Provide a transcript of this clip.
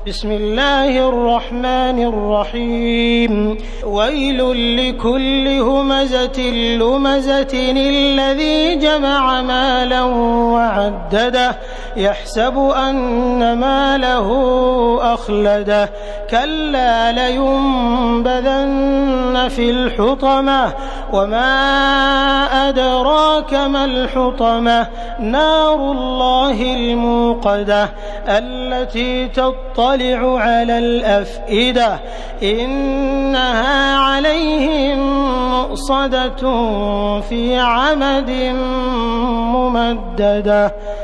بسم الله الرحمن الرحيم ويل لكل همزة لمزة الذي جمع مالا وعدده يحسب أن ماله أخلده كلا لينبذن في الحطمة وما أدراك ما الحطمة نار الله الموقدة التي تطلع على الأفئدة إنها عليهم مؤصدة في عمد ممددة.